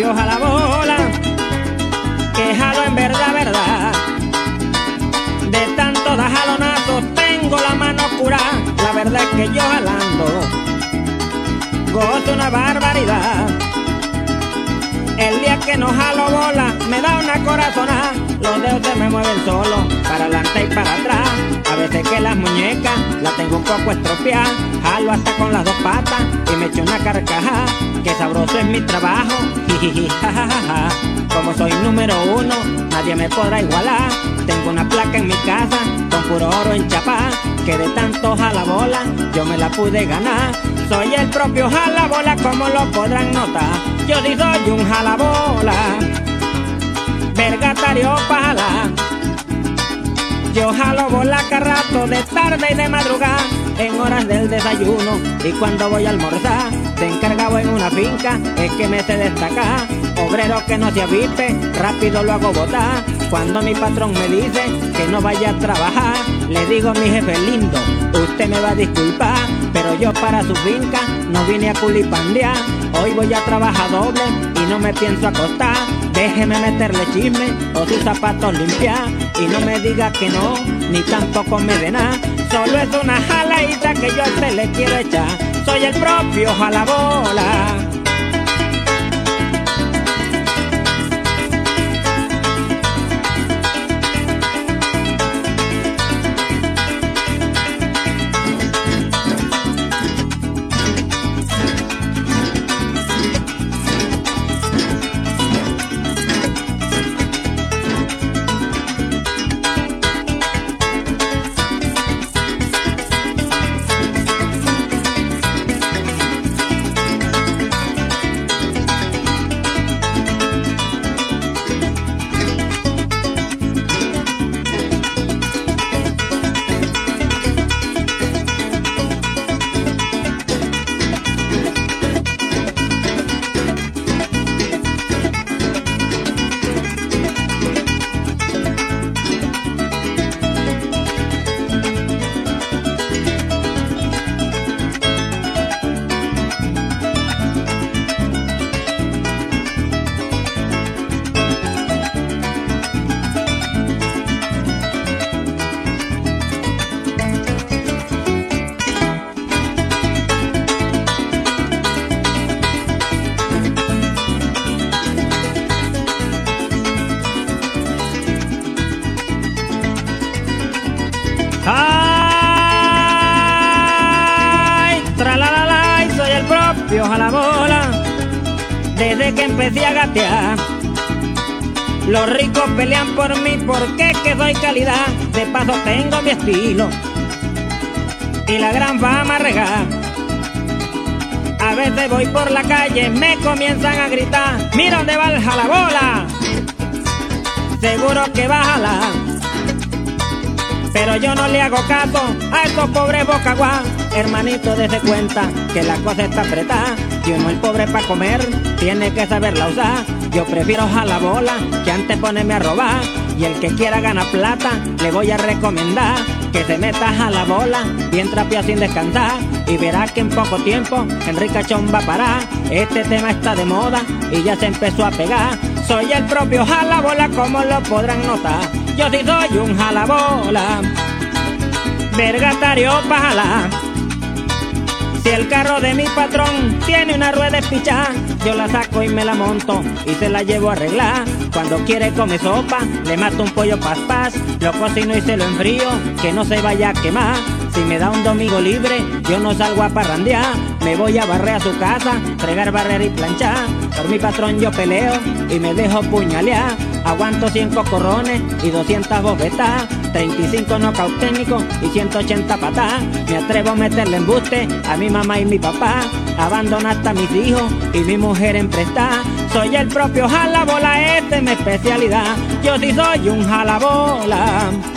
propio jalabola, que jalo en verdad, verdad. De tanto dar jalonazos tengo la mano curada. La verdad es que yo jalando gozo una barbaridad. El día que no jalo bola me da una corazonada. Los dedos se me mueven solo, para adelante y para atrás. A veces que las muñecas las tengo un poco estropeadas. Jalo hasta con las dos patas y me echo una carcajada. Que sabroso es mi trabajo, jijiji, jajaja. Como soy número uno, nadie me podrá igualar. Tengo una placa en mi casa con puro oro enchapá, que de tanto jalabola yo me la pude ganar. Soy el propio jalabola, como lo podrán notar. Yo sí soy un jalabola, vergatario pa' jalar. Yo jalo bola cada rato, de tarde y de madrugada, en horas del desayuno y cuando voy a almorzar. De encargado en una finca es que me sé destacar. Obrero que no se aviste, rápido lo hago botar. Cuando mi patrón me dice que no vaya a trabajar, le digo: mi jefe lindo, usted me va a disculpar, pero yo para su finca no vine a culipandear. Hoy voy a trabajar doble y no me pienso acostar. Déjeme meterle chisme o sus zapatos limpiar. Y no me diga que no, ni tampoco me dé nada. Solo es una jaladita que yo a usted le quiero echar. Soy el propio jalabola. Ay, tralalala, soy el propio jalabola. Desde que empecé a gatear, los ricos pelean por mí porque es que soy calidad. De paso tengo mi estilo y la gran fama regar. A veces voy por la calle, me comienzan a gritar: mira dónde va el jalabola, seguro que va a jalar. Pero yo no le hago caso a estos pobres bocaguá. Hermanito, dése cuenta que la cosa está apretada. Y uno el pobre para comer tiene que saberla usar. Yo prefiero jalabola que antes ponerme a robar. Y el que quiera ganar plata le voy a recomendar que se meta a jalabola bien trapea sin descansar. Y verá que en poco tiempo el ricachón va a parar. Este tema está de moda y ya se empezó a pegar. Soy el propio jalabola, como lo podrán notar. Yo sí soy un jalabola, vergatario pa' jalar. Si el carro de mi patrón tiene una rueda espichada, yo la saco y me la monto y se la llevo a arreglar. Cuando quiere comer sopa, le mato un pollo paz, lo cocino y se lo enfrío, que no se vaya a quemar. Si me da un domingo libre, yo no salgo a parrandear. Me voy a barrer a su casa, fregar, barrer y planchar. Por mi patrón yo peleo y me dejo puñalear. Aguanto 100 cocorrones y 200 bofetadas, 35 nocaut técnicos y 180 patadas. Me atrevo a meterle embuste a mi mamá y mi papá. Abandono hasta mis hijos y mi mujer en prestada. Soy el propio jalabola, esta es mi especialidad. Yo sí soy un jalabola.